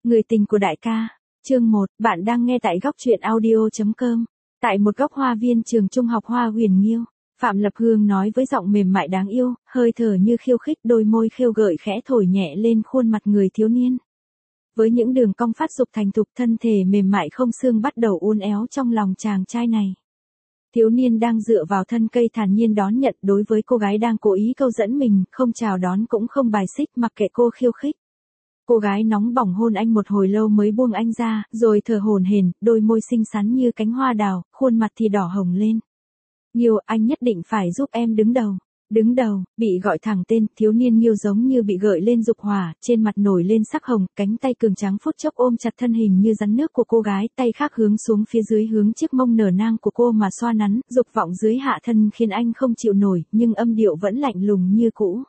Người tình của đại ca. Chương 1, bạn đang nghe tại góc truyện audio.com. Tại một góc hoa viên trường trung học Hoa Huyền Nghiêu, Phạm Lập Hương nói với giọng mềm mại đáng yêu, hơi thở như khiêu khích, đôi môi khêu gợi khẽ thổi nhẹ lên khuôn mặt người thiếu niên. Với những đường cong phát dục thành thục, thân thể mềm mại không xương bắt đầu uốn éo trong lòng chàng trai này. Thiếu niên đang dựa vào thân cây thản nhiên đón nhận, đối với cô gái đang cố ý câu dẫn mình, không chào đón cũng không bài xích, mặc kệ cô khiêu khích. Cô gái nóng bỏng hôn anh một hồi lâu mới buông anh ra, rồi thở hổn hển, đôi môi xinh xắn như cánh hoa đào, khuôn mặt thì đỏ hồng lên. Nghiêu, anh nhất định phải giúp em đứng đầu. Đứng đầu, bị gọi thẳng tên, thiếu niên Nghiêu giống như bị gợi lên dục hỏa, trên mặt nổi lên sắc hồng, cánh tay cường tráng phút chốc ôm chặt thân hình như rắn nước của cô gái, tay khác hướng xuống phía dưới hướng chiếc mông nở nang của cô mà xoa nắn, dục vọng dưới hạ thân khiến anh không chịu nổi, nhưng âm điệu vẫn lạnh lùng như cũ.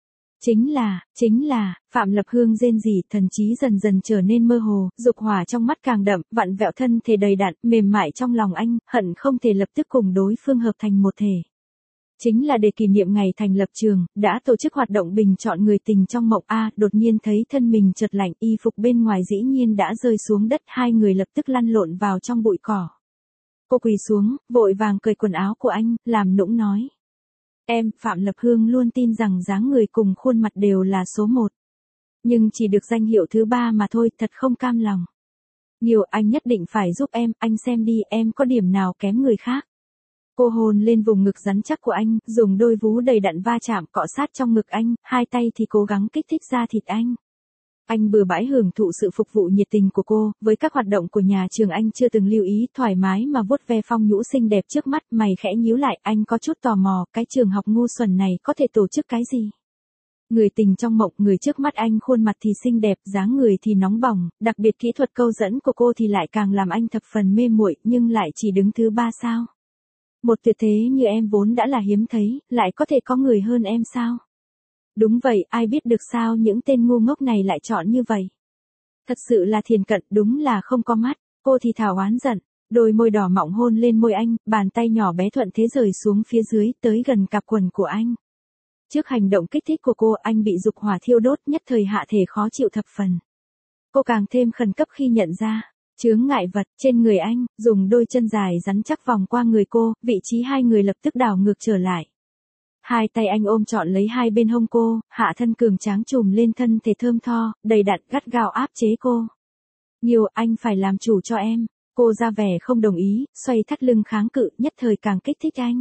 Chính là, Phạm Lập Hương rên rỉ, thần trí dần dần trở nên mơ hồ, dục hỏa trong mắt càng đậm, vặn vẹo thân thể đầy đặn, mềm mại trong lòng anh, hận không thể lập tức cùng đối phương hợp thành một thể. Chính là để kỷ niệm ngày thành lập trường, đã tổ chức hoạt động bình chọn người tình trong mộng đột nhiên thấy thân mình chợt lạnh, y phục bên ngoài dĩ nhiên đã rơi xuống đất, hai người lập tức lăn lộn vào trong bụi cỏ. Cô quỳ xuống, vội vàng cởi quần áo của anh, làm nũng nói. Em, Phạm Lập Hương luôn tin rằng dáng người cùng khuôn mặt đều là số 1. Nhưng chỉ được danh hiệu thứ 3 mà thôi, thật không cam lòng. Nghiêu, anh nhất định phải giúp em, anh xem đi, em có điểm nào kém người khác. Cô hôn lên vùng ngực rắn chắc của anh, dùng đôi vú đầy đặn va chạm cọ sát trong ngực anh, hai tay thì cố gắng kích thích da thịt anh. Anh bừa bãi hưởng thụ sự phục vụ nhiệt tình của cô, với các hoạt động của nhà trường anh chưa từng lưu ý, thoải mái mà vuốt ve phong nhũ xinh đẹp trước mắt, mày khẽ nhíu lại, anh có chút tò mò, cái trường học ngu xuẩn này có thể tổ chức cái gì? Người tình trong mộng, người trước mắt anh khuôn mặt thì xinh đẹp, dáng người thì nóng bỏng, đặc biệt kỹ thuật câu dẫn của cô thì lại càng làm anh thập phần mê muội, nhưng lại chỉ đứng thứ 3 sao? Một tuyệt thế như em vốn đã là hiếm thấy, lại có thể có người hơn em sao? Đúng vậy, ai biết được sao những tên ngu ngốc này lại chọn như vậy. Thật sự là thiền cận, đúng là không có mắt, cô thì thào oán giận, đôi môi đỏ mọng hôn lên môi anh, bàn tay nhỏ bé thuận thế rời xuống phía dưới, tới gần cặp quần của anh. Trước hành động kích thích của cô, anh bị dục hỏa thiêu đốt, nhất thời hạ thể khó chịu thập phần. Cô càng thêm khẩn cấp khi nhận ra chướng ngại vật trên người anh, dùng đôi chân dài rắn chắc vòng qua người cô, vị trí hai người lập tức đảo ngược trở lại. Hai tay anh ôm trọn lấy hai bên hông cô, hạ thân cường tráng trùm lên thân thể thơm tho, đầy đặn gắt gao áp chế cô. Nghiêu, anh phải làm chủ cho em. Cô ra vẻ không đồng ý, xoay thắt lưng kháng cự, nhất thời càng kích thích anh.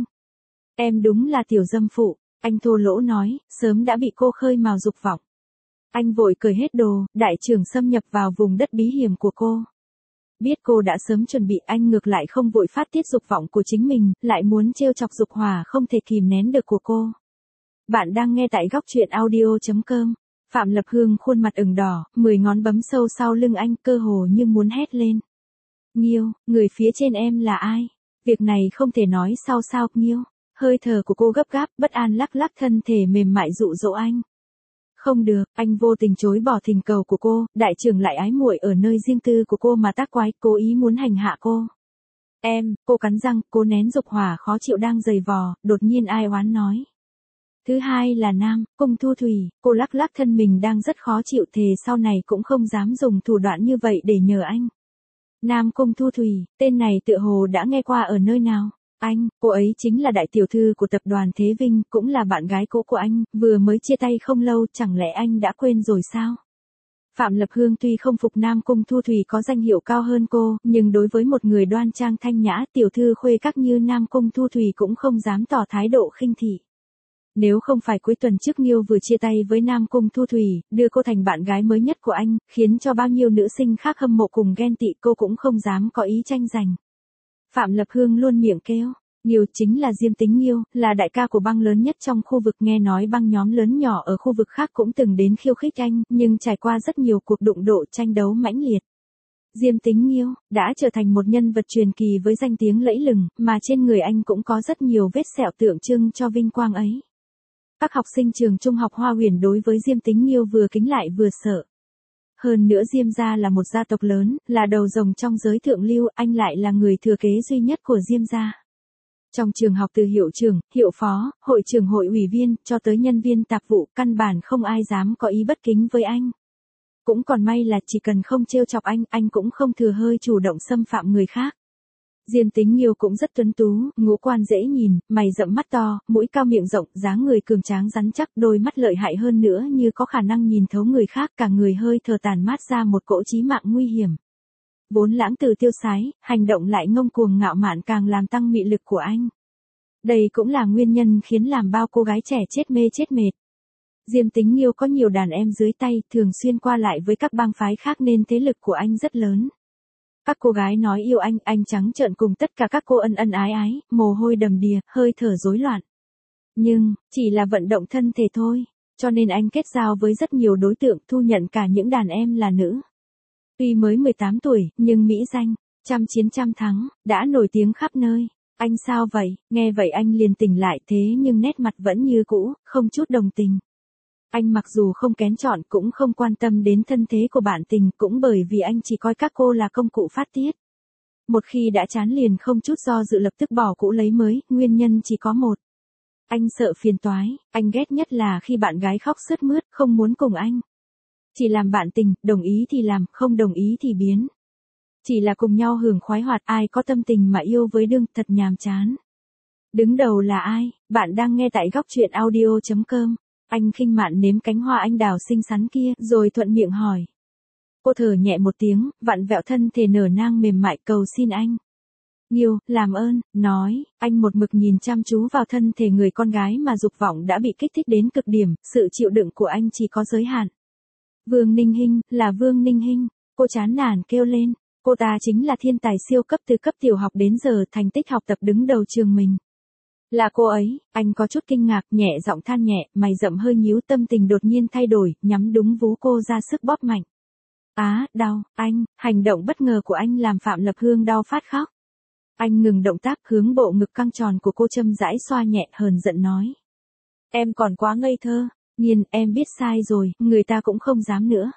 Em đúng là tiểu dâm phụ, anh thô lỗ nói, sớm đã bị cô khơi mào dục vọng. Anh vội cởi hết đồ, đại trưởng xâm nhập vào vùng đất bí hiểm của cô. Biết cô đã sớm chuẩn bị, anh ngược lại không vội phát tiết dục vọng của chính mình, lại muốn trêu chọc dục hỏa không thể kìm nén được của cô. Bạn đang nghe tại góc truyện audio.com. Phạm Lập Hương khuôn mặt ửng đỏ, 10 ngón bấm sâu sau lưng anh, cơ hồ như muốn hét lên. Nghiêu, người phía trên em là ai? Việc này không thể nói sau sao, Nghiêu. Hơi thở của cô gấp gáp, bất an lắc lắc thân thể mềm mại dụ dỗ anh. Không được, anh vô tình chối bỏ thỉnh cầu của cô, đại trưởng lại ái muội ở nơi riêng tư của cô mà tác quái, cố ý muốn hành hạ cô. Em, cô cắn răng, cô nén dục hỏa khó chịu đang giày vò, đột nhiên ai oán nói. Thứ hai là Nam Cung Thu Thủy, cô lắc lắc thân mình đang rất khó chịu, thề sau này cũng không dám dùng thủ đoạn như vậy để nhờ anh. Nam Cung Thu Thủy, tên này tựa hồ đã nghe qua ở nơi nào? Anh, cô ấy chính là đại tiểu thư của tập đoàn Thế Vinh, cũng là bạn gái cũ của anh, vừa mới chia tay không lâu, chẳng lẽ anh đã quên rồi sao? Phạm Lập Hương tuy không phục Nam Cung Thu Thủy có danh hiệu cao hơn cô, nhưng đối với một người đoan trang thanh nhã, tiểu thư khuê các như Nam Cung Thu Thủy cũng không dám tỏ thái độ khinh thị. Nếu không phải cuối tuần trước Nghiêu vừa chia tay với Nam Cung Thu Thủy, đưa cô thành bạn gái mới nhất của anh, khiến cho bao nhiêu nữ sinh khác hâm mộ cùng ghen tị, cô cũng không dám có ý tranh giành. Phạm Lập Hương luôn miệng kêu, Nghiêu chính là Diêm Tính Nghiêu, là đại ca của băng lớn nhất trong khu vực, nghe nói băng nhóm lớn nhỏ ở khu vực khác cũng từng đến khiêu khích anh, nhưng trải qua rất nhiều cuộc đụng độ tranh đấu mãnh liệt. Diêm Tính Nghiêu đã trở thành một nhân vật truyền kỳ với danh tiếng lẫy lừng, mà trên người anh cũng có rất nhiều vết sẹo tượng trưng cho vinh quang ấy. Các học sinh trường trung học Hoa Huyền đối với Diêm Tính Nghiêu vừa kính lại vừa sợ. Hơn nữa Diêm gia là một gia tộc lớn, là đầu rồng trong giới thượng lưu, anh lại là người thừa kế duy nhất của Diêm gia. Trong trường học từ hiệu trưởng, hiệu phó, hội trưởng hội ủy viên, cho tới nhân viên tạp vụ, căn bản không ai dám có ý bất kính với anh. Cũng còn may là chỉ cần không trêu chọc anh cũng không thừa hơi chủ động xâm phạm người khác. Diêm Tính Nghiêu cũng rất tuấn tú, ngũ quan dễ nhìn, mày rậm mắt to, mũi cao miệng rộng, dáng người cường tráng rắn chắc, đôi mắt lợi hại hơn nữa như có khả năng nhìn thấu người khác, cả người hơi thở tàn mát ra một cỗ chí mạng nguy hiểm. Vốn lãng từ tiêu sái, hành động lại ngông cuồng ngạo mạn càng làm tăng mị lực của anh. Đây cũng là nguyên nhân khiến làm bao cô gái trẻ chết mê chết mệt. Diêm Tính Nghiêu có nhiều đàn em dưới tay, thường xuyên qua lại với các bang phái khác nên thế lực của anh rất lớn. Các cô gái nói yêu anh trắng trợn cùng tất cả các cô ân ân ái ái, mồ hôi đầm đìa, hơi thở rối loạn. Nhưng, chỉ là vận động thân thể thôi, cho nên anh kết giao với rất nhiều đối tượng, thu nhận cả những đàn em là nữ. Tuy mới 18 tuổi, nhưng mỹ danh, trăm chiến trăm thắng, đã nổi tiếng khắp nơi. Anh sao vậy? Nghe vậy anh liền tỉnh lại thế nhưng nét mặt vẫn như cũ, không chút đồng tình. Anh mặc dù không kén chọn cũng không quan tâm đến thân thế của bạn tình, cũng bởi vì anh chỉ coi các cô là công cụ phát tiết. Một khi đã chán liền không chút do dự lập tức bỏ cũ lấy mới, nguyên nhân chỉ có một. Anh sợ phiền toái, anh ghét nhất là khi bạn gái khóc sướt mướt, không muốn cùng anh. Chỉ làm bạn tình, đồng ý thì làm, không đồng ý thì biến. Chỉ là cùng nhau hưởng khoái hoạt, ai có tâm tình mà yêu với đương, thật nhàm chán. Đứng đầu là ai? Bạn đang nghe tại góc truyện audio.com. Anh khinh mạn nếm cánh hoa anh đào xinh xắn kia, rồi thuận miệng hỏi. Cô thở nhẹ một tiếng, vặn vẹo thân thể nở nang mềm mại cầu xin anh. Nghiêu, làm ơn, nói, anh một mực nhìn chăm chú vào thân thể người con gái mà dục vọng đã bị kích thích đến cực điểm, sự chịu đựng của anh chỉ có giới hạn. Vương Ninh Hinh, là Vương Ninh Hinh, cô chán nản kêu lên, cô ta chính là thiên tài siêu cấp từ cấp tiểu học đến giờ thành tích học tập đứng đầu trường mình. Là cô ấy, anh có chút kinh ngạc, nhẹ giọng than nhẹ, mày rậm hơi nhíu, tâm tình đột nhiên thay đổi, nhắm đúng vú cô ra sức bóp mạnh. Đau, anh, hành động bất ngờ của anh làm Phạm Lập Hương đau phát khóc. Anh ngừng động tác hướng bộ ngực căng tròn của cô châm rãi xoa nhẹ, hờn giận nói. Em còn quá ngây thơ, Nhiên, em biết sai rồi, người ta cũng không dám nữa.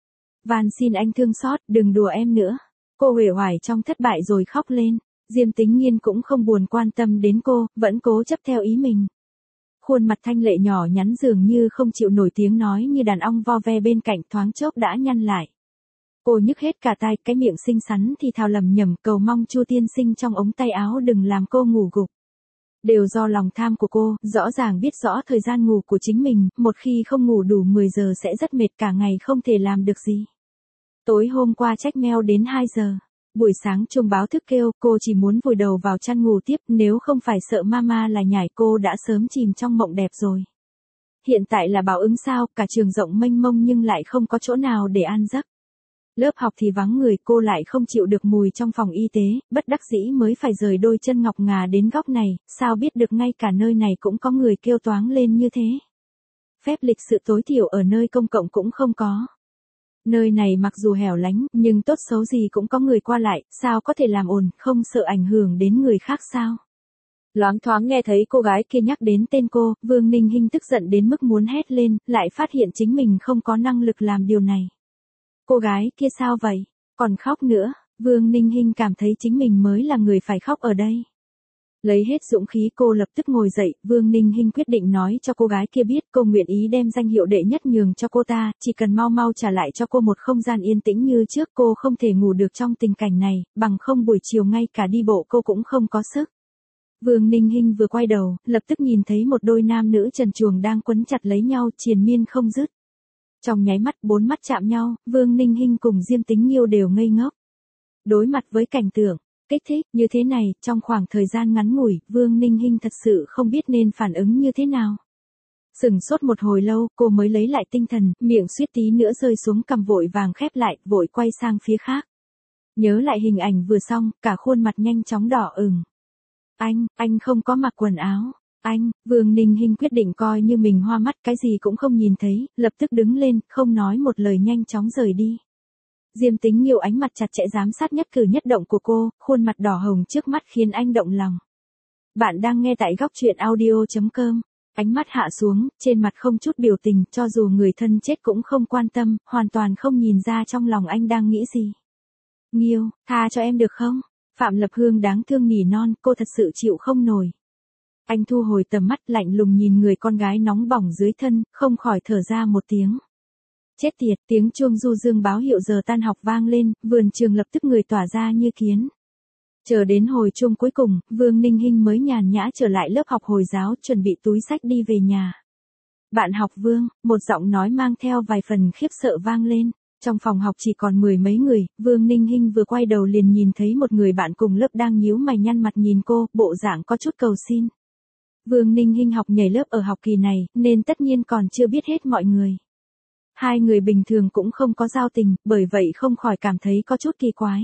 Van xin anh thương xót, đừng đùa em nữa. Cô uể oải trong thất bại rồi khóc lên. Diêm Tính Nghiên cũng không buồn quan tâm đến cô, vẫn cố chấp theo ý mình. Khuôn mặt thanh lệ nhỏ nhắn dường như không chịu nổi tiếng nói như đàn ong vo ve bên cạnh thoáng chốc đã nhăn lại. Cô nhức hết cả tai, cái miệng xinh xắn thì thào lầm nhầm cầu mong Chu tiên sinh trong ống tay áo đừng làm cô ngủ gục. Đều do lòng tham của cô, rõ ràng biết rõ thời gian ngủ của chính mình, một khi không ngủ đủ 10 giờ sẽ rất mệt cả ngày không thể làm được gì. Tối hôm qua check mail đến 2 giờ. Buổi sáng chuông báo thức kêu, cô chỉ muốn vùi đầu vào chăn ngủ tiếp, nếu không phải sợ mama là nhảy cô đã sớm chìm trong mộng đẹp rồi. Hiện tại là báo ứng sao, cả trường rộng mênh mông nhưng lại không có chỗ nào để an giấc. Lớp học thì vắng người, cô lại không chịu được mùi trong phòng y tế, bất đắc dĩ mới phải rời đôi chân ngọc ngà đến góc này, sao biết được ngay cả nơi này cũng có người kêu toáng lên như thế. Phép lịch sự tối thiểu ở nơi công cộng cũng không có. Nơi này mặc dù hẻo lánh, nhưng tốt xấu gì cũng có người qua lại, sao có thể làm ồn, không sợ ảnh hưởng đến người khác sao? Loáng thoáng nghe thấy cô gái kia nhắc đến tên cô, Vương Ninh Hinh tức giận đến mức muốn hét lên, lại phát hiện chính mình không có năng lực làm điều này. Cô gái kia sao vậy? Còn khóc nữa, Vương Ninh Hinh cảm thấy chính mình mới là người phải khóc ở đây. Lấy hết dũng khí cô lập tức ngồi dậy, Vương Ninh Hinh quyết định nói cho cô gái kia biết cô nguyện ý đem danh hiệu đệ nhất nhường cho cô ta, chỉ cần mau mau trả lại cho cô một không gian yên tĩnh như trước, cô không thể ngủ được trong tình cảnh này, bằng không buổi chiều ngay cả đi bộ cô cũng không có sức. Vương Ninh Hinh vừa quay đầu, lập tức nhìn thấy một đôi nam nữ trần truồng đang quấn chặt lấy nhau, triền miên không dứt. Trong nháy mắt, bốn mắt chạm nhau, Vương Ninh Hinh cùng Diêm Tính Nghiêu đều ngây ngốc. Đối mặt với cảnh tượng kích thích như thế này, trong khoảng thời gian ngắn ngủi, Vương Ninh Hinh thật sự không biết nên phản ứng như thế nào. Sửng sốt một hồi lâu, cô mới lấy lại tinh thần, miệng suýt tí nữa rơi xuống, cằm vội vàng khép lại, vội quay sang phía khác. Nhớ lại hình ảnh vừa xong, cả khuôn mặt nhanh chóng đỏ ửng. Anh không có mặc quần áo. Vương Ninh Hinh quyết định coi như mình hoa mắt, cái gì cũng không nhìn thấy, lập tức đứng lên, không nói một lời nhanh chóng rời đi. Diêm Tính Nghiêu ánh mặt chặt chẽ giám sát nhất cử nhất động của cô, khuôn mặt đỏ hồng trước mắt khiến anh động lòng. Bạn đang nghe tại góc truyện audio.com. Ánh mắt hạ xuống, trên mặt không chút biểu tình, cho dù người thân chết cũng không quan tâm, hoàn toàn không nhìn ra trong lòng anh đang nghĩ gì. Nghiêu, tha cho em được không? Phạm Lập Hương đáng thương nỉ non, cô thật sự chịu không nổi. Anh thu hồi tầm mắt lạnh lùng nhìn người con gái nóng bỏng dưới thân, không khỏi thở ra một tiếng. Chết tiệt, tiếng chuông du dương báo hiệu giờ tan học vang lên, vườn trường lập tức người tỏa ra như kiến. Chờ đến hồi chuông cuối cùng, Vương Ninh Hinh mới nhàn nhã trở lại lớp học Hồi giáo, chuẩn bị túi xách đi về nhà. Bạn học Vương, một giọng nói mang theo vài phần khiếp sợ vang lên. Trong phòng học chỉ còn 10 mấy người, Vương Ninh Hinh vừa quay đầu liền nhìn thấy một người bạn cùng lớp đang nhíu mày nhăn mặt nhìn cô, bộ dạng có chút cầu xin. Vương Ninh Hinh học nhảy lớp ở học kỳ này, nên tất nhiên còn chưa biết hết mọi người. Hai người bình thường cũng không có giao tình, bởi vậy không khỏi cảm thấy có chút kỳ quái.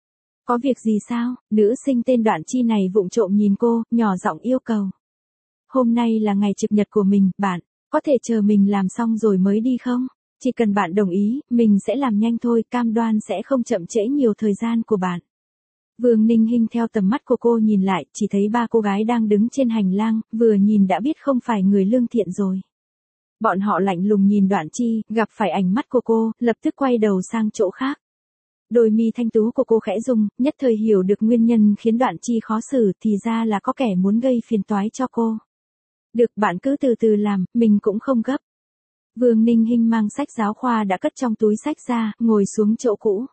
Có việc gì sao? Nữ sinh tên Đoạn Chi này vụng trộm nhìn cô, nhỏ giọng yêu cầu. Hôm nay là ngày trực nhật của mình, bạn, có thể chờ mình làm xong rồi mới đi không? Chỉ cần bạn đồng ý, mình sẽ làm nhanh thôi, cam đoan sẽ không chậm trễ nhiều thời gian của bạn. Vương Ninh Hinh theo tầm mắt của cô nhìn lại, chỉ thấy ba cô gái đang đứng trên hành lang, vừa nhìn đã biết không phải người lương thiện rồi. Bọn họ lạnh lùng nhìn Đoạn Chi, gặp phải ánh mắt của cô, lập tức quay đầu sang chỗ khác. Đôi mi thanh tú của cô khẽ rung, nhất thời hiểu được nguyên nhân khiến Đoạn Chi khó xử, thì ra là có kẻ muốn gây phiền toái cho cô. Được, bạn cứ từ từ làm, mình cũng không gấp. Vương Ninh Hinh mang sách giáo khoa đã cất trong túi sách ra, ngồi xuống chỗ cũ.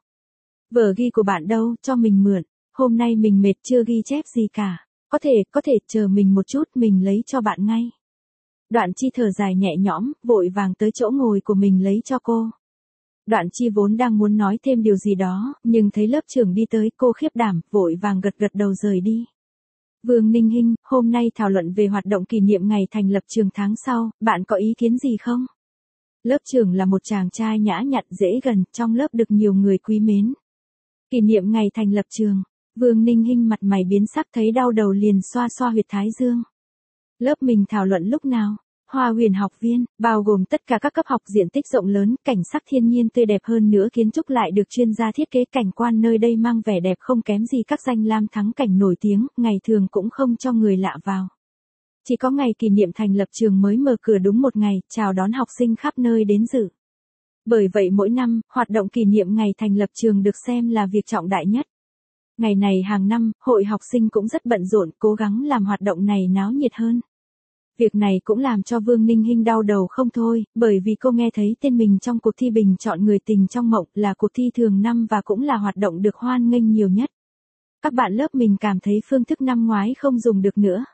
Vở ghi của bạn đâu, cho mình mượn. Hôm nay mình mệt chưa ghi chép gì cả. Có thể, chờ mình một chút, mình lấy cho bạn ngay. Đoạn Chi thở dài nhẹ nhõm, vội vàng tới chỗ ngồi của mình lấy cho cô. Đoạn Chi vốn đang muốn nói thêm điều gì đó, nhưng thấy lớp trưởng đi tới, cô khiếp đảm, vội vàng gật gật đầu rời đi. Vương Ninh Hinh, hôm nay thảo luận về hoạt động kỷ niệm ngày thành lập trường tháng sau, bạn có ý kiến gì không? Lớp trưởng là một chàng trai nhã nhặn dễ gần, trong lớp được nhiều người quý mến. Kỷ niệm ngày thành lập trường, Vương Ninh Hinh mặt mày biến sắc thấy đau đầu liền xoa xoa huyệt thái dương. Lớp mình thảo luận lúc nào? Hoa Huyền học viên, bao gồm tất cả các cấp học diện tích rộng lớn, cảnh sắc thiên nhiên tươi đẹp hơn nữa kiến trúc lại được chuyên gia thiết kế cảnh quan nơi đây mang vẻ đẹp không kém gì các danh lam thắng cảnh nổi tiếng, ngày thường cũng không cho người lạ vào. Chỉ có ngày kỷ niệm thành lập trường mới mở cửa đúng một ngày, chào đón học sinh khắp nơi đến dự. Bởi vậy mỗi năm, hoạt động kỷ niệm ngày thành lập trường được xem là việc trọng đại nhất. Ngày này hàng năm, hội học sinh cũng rất bận rộn, cố gắng làm hoạt động này náo nhiệt hơn. Việc này cũng làm cho Vương Ninh Hinh đau đầu không thôi, bởi vì cô nghe thấy tên mình trong cuộc thi bình chọn người tình trong mộng là cuộc thi thường năm và cũng là hoạt động được hoan nghênh nhiều nhất. Các bạn lớp mình cảm thấy phương thức năm ngoái không dùng được nữa.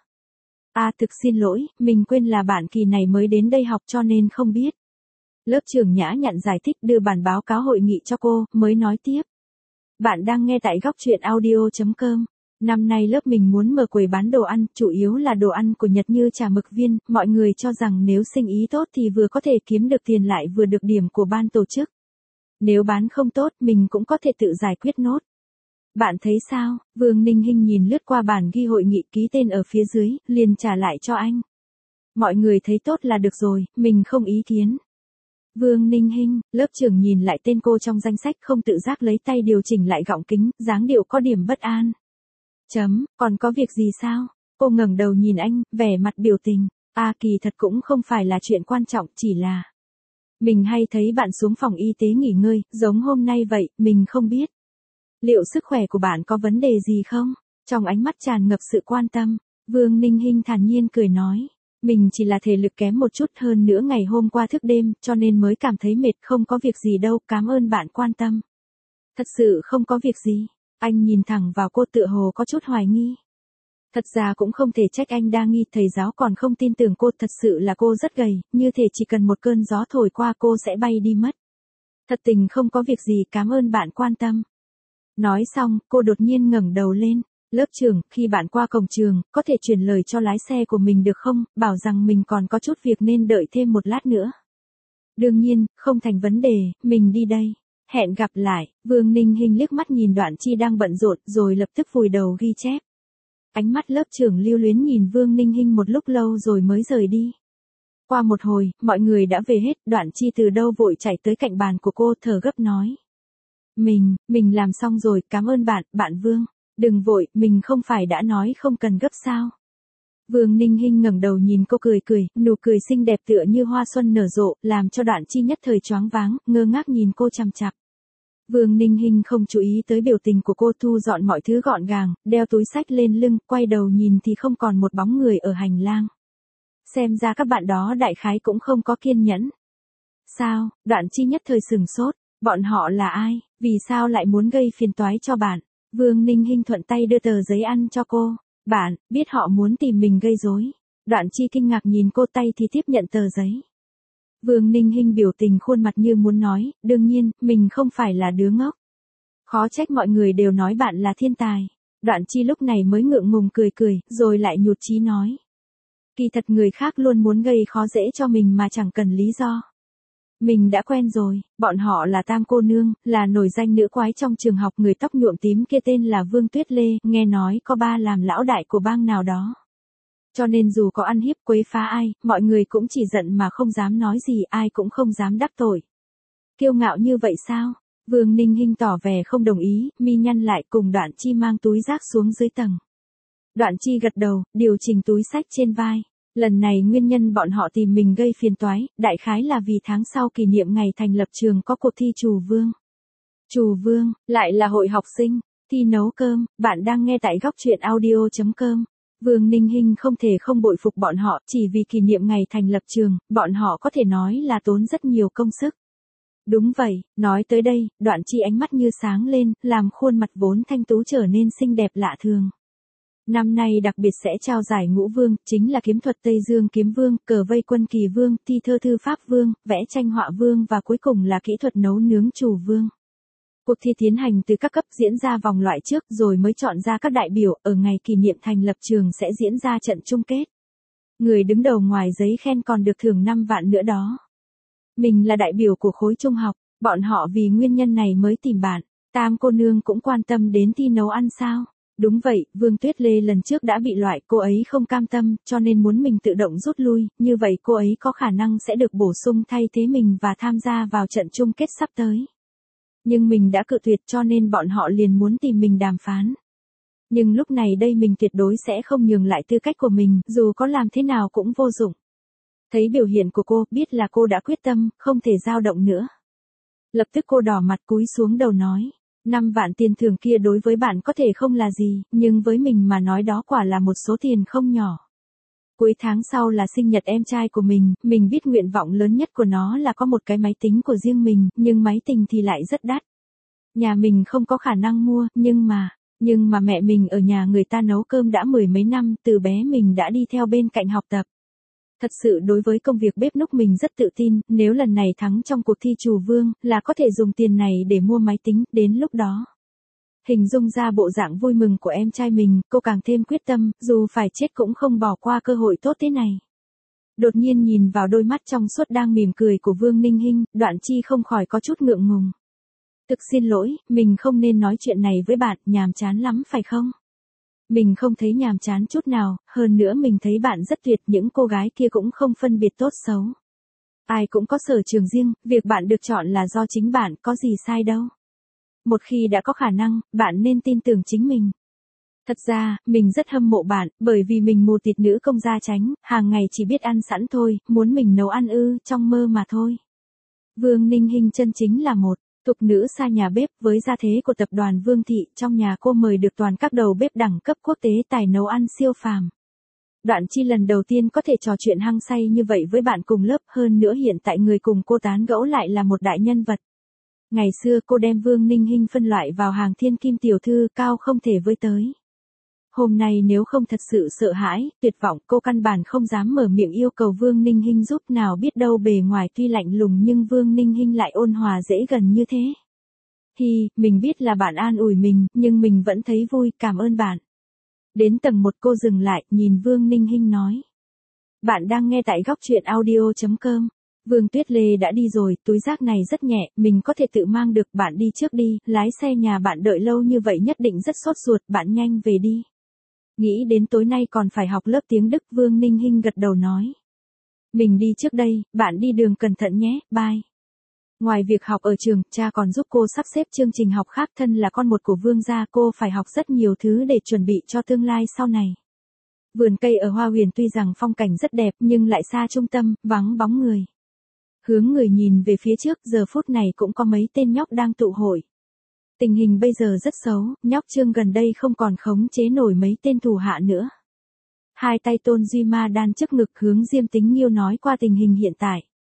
Thực xin lỗi, mình quên là bạn kỳ này mới đến đây học cho nên không biết. Lớp trưởng nhã nhặn giải thích đưa bản báo cáo hội nghị cho cô, mới nói tiếp. Bạn đang nghe tại góc truyện audio.com. Năm nay lớp mình muốn mở quầy bán đồ ăn, chủ yếu là đồ ăn của Nhật như chả mực viên, mọi người cho rằng nếu sinh ý tốt thì vừa có thể kiếm được tiền lại vừa được điểm của ban tổ chức. Nếu bán không tốt, mình cũng có thể tự giải quyết nốt. Bạn thấy sao? Vương Ninh Hinh nhìn lướt qua bản ghi hội nghị ký tên ở phía dưới, liền trả lại cho anh. Mọi người thấy tốt là được rồi, mình không ý kiến. Vương Ninh Hinh, lớp trưởng nhìn lại tên cô trong danh sách không tự giác lấy tay điều chỉnh lại gọng kính, dáng điệu có điểm bất an. Còn có việc gì sao? Cô ngẩng đầu nhìn anh, vẻ mặt biểu tình. Kỳ thật cũng không phải là chuyện quan trọng, chỉ là mình hay thấy bạn xuống phòng y tế nghỉ ngơi, giống hôm nay vậy, mình không biết. Liệu sức khỏe của bạn có vấn đề gì không? Trong ánh mắt tràn ngập sự quan tâm, Vương Ninh Hinh thản nhiên cười nói. Mình chỉ là thể lực kém một chút hơn nữa ngày hôm qua thức đêm, cho nên mới cảm thấy mệt, không có việc gì đâu, cảm ơn bạn quan tâm. Thật sự không có việc gì. Anh nhìn thẳng vào cô tựa hồ có chút hoài nghi. Thật ra cũng không thể trách anh đa nghi, thầy giáo còn không tin tưởng cô, thật sự là cô rất gầy, như thể chỉ cần một cơn gió thổi qua cô sẽ bay đi mất. Thật tình không có việc gì, cảm ơn bạn quan tâm. Nói xong, cô đột nhiên ngẩng đầu lên. Lớp trưởng, khi bạn qua cổng trường, có thể chuyển lời cho lái xe của mình được không, bảo rằng mình còn có chút việc nên đợi thêm một lát nữa. Đương nhiên, không thành vấn đề, mình đi đây. Hẹn gặp lại. Vương Ninh Hinh liếc mắt nhìn Đoạn Chi đang bận rộn rồi lập tức vùi đầu ghi chép. Ánh mắt lớp trưởng lưu luyến nhìn Vương Ninh Hinh một lúc lâu rồi mới rời đi. Qua một hồi, mọi người đã về hết, Đoạn Chi từ đâu vội chạy tới cạnh bàn của cô thở gấp nói. Mình làm xong rồi, cảm ơn bạn, bạn Vương. Đừng vội, mình không phải đã nói không cần gấp sao. Vương Ninh Hinh ngẩng đầu nhìn cô cười cười, nụ cười xinh đẹp tựa như hoa xuân nở rộ, làm cho Đoạn Chi nhất thời choáng váng, ngơ ngác nhìn cô chằm chằm. Vương Ninh Hinh không chú ý tới biểu tình của cô, thu dọn mọi thứ gọn gàng, đeo túi xách lên lưng, quay đầu nhìn thì không còn một bóng người ở hành lang. Xem ra các bạn đó đại khái cũng không có kiên nhẫn. Sao? Đoạn Chi nhất thời sửng sốt, bọn họ là ai, vì sao lại muốn gây phiền toái cho bạn? Vương Ninh Hinh thuận tay đưa tờ giấy ăn cho cô, bạn, biết họ muốn tìm mình gây rối. Đoạn Chi kinh ngạc nhìn cô tay thì tiếp nhận tờ giấy. Vương Ninh Hinh biểu tình khuôn mặt như muốn nói, đương nhiên, mình không phải là đứa ngốc. Khó trách mọi người đều nói bạn là thiên tài. Đoạn Chi lúc này mới ngượng ngùng cười cười, rồi lại nhụt chí nói. Kỳ thật người khác luôn muốn gây khó dễ cho mình mà chẳng cần lý do. Mình đã quen rồi, bọn họ là Tam cô nương, là nổi danh nữ quái trong trường học, người tóc nhuộm tím kia tên là Vương Tuyết Lê, nghe nói có ba làm lão đại của bang nào đó. Cho nên dù có ăn hiếp quấy phá ai, mọi người cũng chỉ giận mà không dám nói gì, ai cũng không dám đắc tội. Kiêu ngạo như vậy sao? Vương Ninh Hinh tỏ vẻ không đồng ý, mi nhăn lại cùng Đoạn Chi mang túi rác xuống dưới tầng. Đoạn Chi gật đầu, điều chỉnh túi xách trên vai. Lần này nguyên nhân bọn họ tìm mình gây phiền toái, đại khái là vì tháng sau kỷ niệm ngày thành lập trường có cuộc thi Trù Vương. Trù Vương, lại là hội học sinh, thi nấu cơm, bạn đang nghe tại góc truyện audio.com. Vương Ninh Hinh không thể không bội phục bọn họ, chỉ vì kỷ niệm ngày thành lập trường, bọn họ có thể nói là tốn rất nhiều công sức. Đúng vậy, nói tới đây, Đoạn Chi ánh mắt như sáng lên, làm khuôn mặt vốn thanh tú trở nên xinh đẹp lạ thường. Năm nay đặc biệt sẽ trao giải Ngũ Vương, chính là kiếm thuật Tây Dương Kiếm Vương, cờ vây Quân Kỳ Vương, thi thơ Thư Pháp Vương, vẽ tranh Họa Vương và cuối cùng là kỹ thuật nấu nướng Trù Vương. Cuộc thi tiến hành từ các cấp, diễn ra vòng loại trước rồi mới chọn ra các đại biểu, ở ngày kỷ niệm thành lập trường sẽ diễn ra trận chung kết. Người đứng đầu ngoài giấy khen còn được thưởng 5 vạn nữa đó. Mình là đại biểu của khối trung học, bọn họ vì nguyên nhân này mới tìm bạn. Tam cô nương cũng quan tâm đến thi nấu ăn sao? Đúng vậy, Vương Tuyết Lê lần trước đã bị loại, cô ấy không cam tâm, cho nên muốn mình tự động rút lui, như vậy cô ấy có khả năng sẽ được bổ sung thay thế mình và tham gia vào trận chung kết sắp tới. Nhưng mình đã cự tuyệt cho nên bọn họ liền muốn tìm mình đàm phán. Nhưng lúc này đây mình tuyệt đối sẽ không nhường lại tư cách của mình, dù có làm thế nào cũng vô dụng. Thấy biểu hiện của cô, biết là cô đã quyết tâm, không thể dao động nữa. Lập tức cô đỏ mặt cúi xuống đầu nói. 5 vạn tiền thưởng kia đối với bạn có thể không là gì, nhưng với mình mà nói đó quả là một số tiền không nhỏ. Cuối tháng sau là sinh nhật em trai của mình biết nguyện vọng lớn nhất của nó là có một cái máy tính của riêng mình, nhưng máy tính thì lại rất đắt. Nhà mình không có khả năng mua, nhưng mà mẹ mình ở nhà người ta nấu cơm đã 10 mấy năm, từ bé mình đã đi theo bên cạnh học tập. Thật sự đối với công việc bếp núc mình rất tự tin, nếu lần này thắng trong cuộc thi Trù Vương, là có thể dùng tiền này để mua máy tính, đến lúc đó. Hình dung ra bộ dạng vui mừng của em trai mình, cô càng thêm quyết tâm, dù phải chết cũng không bỏ qua cơ hội tốt thế này. Đột nhiên nhìn vào đôi mắt trong suốt đang mỉm cười của Vương Ninh Hinh, Đoạn Chi không khỏi có chút ngượng ngùng. Thực xin lỗi, mình không nên nói chuyện này với bạn, nhàm chán lắm phải không? Mình không thấy nhàm chán chút nào, hơn nữa mình thấy bạn rất tuyệt, những cô gái kia cũng không phân biệt tốt xấu. Ai cũng có sở trường riêng, việc bạn được chọn là do chính bạn, có gì sai đâu. Một khi đã có khả năng, bạn nên tin tưởng chính mình. Thật ra, mình rất hâm mộ bạn, bởi vì mình mù tịt nữ công gia chánh, hàng ngày chỉ biết ăn sẵn thôi, muốn mình nấu ăn trong mơ mà thôi. Vương Ninh Hinh chân chính là một thục nữ xa nhà bếp, với gia thế của tập đoàn Vương Thị, trong nhà cô mời được toàn các đầu bếp đẳng cấp quốc tế, tài nấu ăn siêu phàm. Đoạn Chi lần đầu tiên có thể trò chuyện hăng say như vậy với bạn cùng lớp, hơn nữa hiện tại người cùng cô tán gẫu lại là một đại nhân vật. Ngày xưa cô đem Vương Ninh Hinh phân loại vào hàng thiên kim tiểu thư, cao không thể với tới. Hôm nay nếu không thật sự sợ hãi, tuyệt vọng, cô căn bản không dám mở miệng yêu cầu Vương Ninh Hinh giúp, nào biết đâu bề ngoài tuy lạnh lùng nhưng Vương Ninh Hinh lại ôn hòa dễ gần như thế. Mình biết là bạn an ủi mình, nhưng mình vẫn thấy vui, cảm ơn bạn. Đến tầng 1 cô dừng lại, nhìn Vương Ninh Hinh nói. Bạn đang nghe tại góc truyện audio.com. Vương Tuyết Lê đã đi rồi, túi rác này rất nhẹ, mình có thể tự mang được, bạn đi trước đi, lái xe nhà bạn đợi lâu như vậy nhất định rất sốt ruột, bạn nhanh về đi. Nghĩ đến tối nay còn phải học lớp tiếng Đức, Vương Ninh Hinh gật đầu nói. Mình đi trước đây, bạn đi đường cẩn thận nhé, bye. Ngoài việc học ở trường, cha còn giúp cô sắp xếp chương trình học khác, thân là con một của Vương gia, cô phải học rất nhiều thứ để chuẩn bị cho tương lai sau này. Vườn cây ở Hoa Huyền tuy rằng phong cảnh rất đẹp nhưng lại xa trung tâm, vắng bóng người. Hướng người nhìn về phía trước, giờ phút này cũng có mấy tên nhóc đang tụ hội. Tình hình bây giờ rất xấu, nhóc Trương gần đây không còn khống chế nổi mấy tên thủ hạ nữa. Hai tay Tôn Duy Ma đan trước ngực, hướng Diêm Tính Nghiêu nói qua tình hình hiện tại.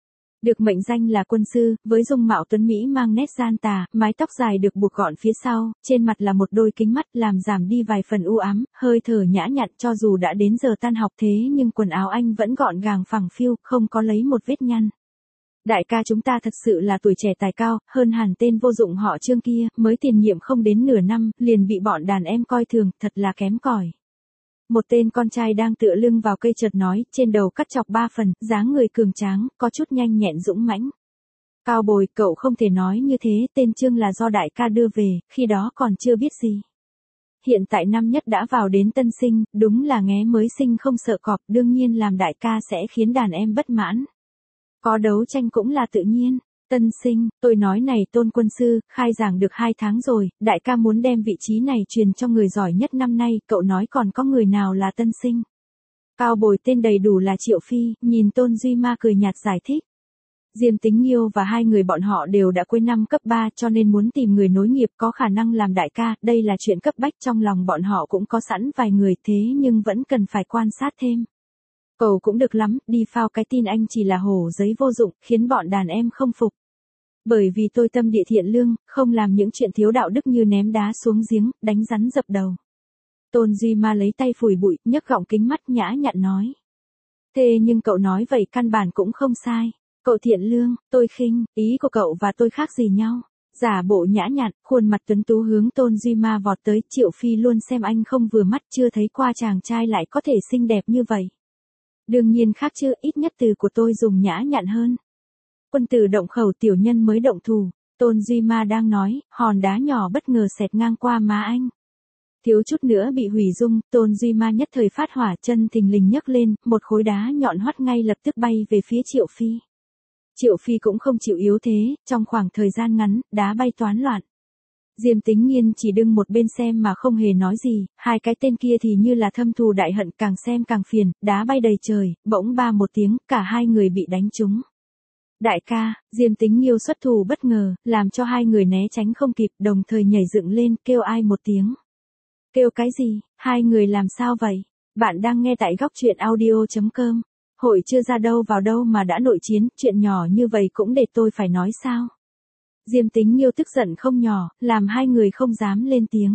Được mệnh danh là quân sư, với dung mạo tuấn Mỹ mang nét gian tà, mái tóc dài được buộc gọn phía sau, trên mặt là một đôi kính mắt làm giảm đi vài phần u ám, hơi thở nhã nhặn cho dù đã đến giờ tan học thế nhưng quần áo anh vẫn gọn gàng phẳng phiu, không có lấy một vết nhăn. Đại ca chúng ta thật sự là tuổi trẻ tài cao, hơn hẳn tên vô dụng họ Trương kia, mới tiền nhiệm không đến nửa năm, liền bị bọn đàn em coi thường, thật là kém cỏi. Một tên con trai đang tựa lưng vào cây chợt nói, trên đầu cắt chọc 3 phần, dáng người cường tráng, có chút nhanh nhẹn dũng mãnh. Cao bồi, cậu không thể nói như thế, tên Trương là do đại ca đưa về, khi đó còn chưa biết gì. Hiện tại năm nhất đã vào đến tân sinh, đúng là nghé mới sinh không sợ cọp, đương nhiên làm đại ca sẽ khiến đàn em bất mãn. Có đấu tranh cũng là tự nhiên. Tân sinh, tôi nói này Tôn quân sư, khai giảng được 2 tháng rồi, đại ca muốn đem vị trí này truyền cho người giỏi nhất năm nay, cậu nói còn có người nào là tân sinh. Cao bồi tên đầy đủ là Triệu Phi, nhìn Tôn Duy Ma cười nhạt giải thích. Diêm Tính Nghiêu và hai người bọn họ đều đã cuối năm cấp 3 cho nên muốn tìm người nối nghiệp có khả năng làm đại ca, đây là chuyện cấp bách trong lòng bọn họ cũng có sẵn vài người thế nhưng vẫn cần phải quan sát thêm. Cậu cũng được lắm, đi phao cái tin anh chỉ là hổ giấy vô dụng, khiến bọn đàn em không phục. Bởi vì tôi tâm địa thiện lương, không làm những chuyện thiếu đạo đức như ném đá xuống giếng, đánh rắn dập đầu. Tôn Duy Ma lấy tay phủi bụi, nhấc gọng kính mắt nhã nhặn nói. Thế nhưng cậu nói vậy căn bản cũng không sai. Cậu thiện lương, tôi khinh, ý của cậu và tôi khác gì nhau. Giả bộ nhã nhặn, khuôn mặt tuấn tú hướng Tôn Duy Ma vọt tới, Triệu Phi luôn xem anh không vừa mắt, chưa thấy qua chàng trai lại có thể xinh đẹp như vậy. Đương nhiên khác chứ, ít nhất từ của tôi dùng nhã nhặn hơn. Quân tử động khẩu tiểu nhân mới động thủ, Tôn Duy Ma đang nói, hòn đá nhỏ bất ngờ xẹt ngang qua má anh. Thiếu chút nữa bị hủy dung, Tôn Duy Ma nhất thời phát hỏa, chân thình lình nhấc lên, một khối đá nhọn hoắt ngay lập tức bay về phía Triệu Phi. Triệu Phi cũng không chịu yếu thế, trong khoảng thời gian ngắn, đá bay toán loạn. Diêm Tính Nghiên chỉ đứng một bên xem mà không hề nói gì, hai cái tên kia thì như là thâm thù đại hận, càng xem càng phiền, đá bay đầy trời, bỗng ba một tiếng, cả hai người bị đánh trúng. Đại ca, Diêm Tính Nghiêu xuất thủ bất ngờ, làm cho hai người né tránh không kịp, đồng thời nhảy dựng lên, kêu ai một tiếng. Kêu cái gì, hai người làm sao vậy? Bạn đang nghe tại góc truyện audio.com. Hội chưa ra đâu vào đâu mà đã nội chiến, chuyện nhỏ như vậy cũng để tôi phải nói sao? Diêm Tính Nghiêu tức giận không nhỏ, làm hai người không dám lên tiếng.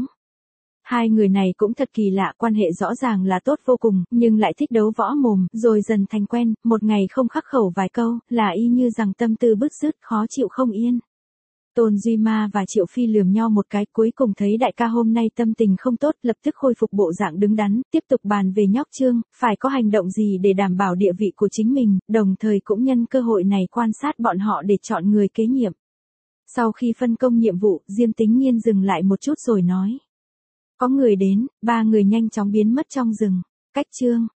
Hai người này cũng thật kỳ lạ, quan hệ rõ ràng là tốt vô cùng, nhưng lại thích đấu võ mồm, rồi dần thành quen, một ngày không khắc khẩu vài câu, là y như rằng tâm tư bứt rứt, khó chịu không yên. Tôn Duy Ma và Triệu Phi lườm nhau một cái, cuối cùng thấy đại ca hôm nay tâm tình không tốt, lập tức khôi phục bộ dạng đứng đắn, tiếp tục bàn về nhóc Trương, phải có hành động gì để đảm bảo địa vị của chính mình, đồng thời cũng nhân cơ hội này quan sát bọn họ để chọn người kế nhiệm. Sau khi phân công nhiệm vụ, Diêm Tính Nghiên dừng lại một chút rồi nói. Có người đến, ba người nhanh chóng biến mất trong rừng. Cách Trương,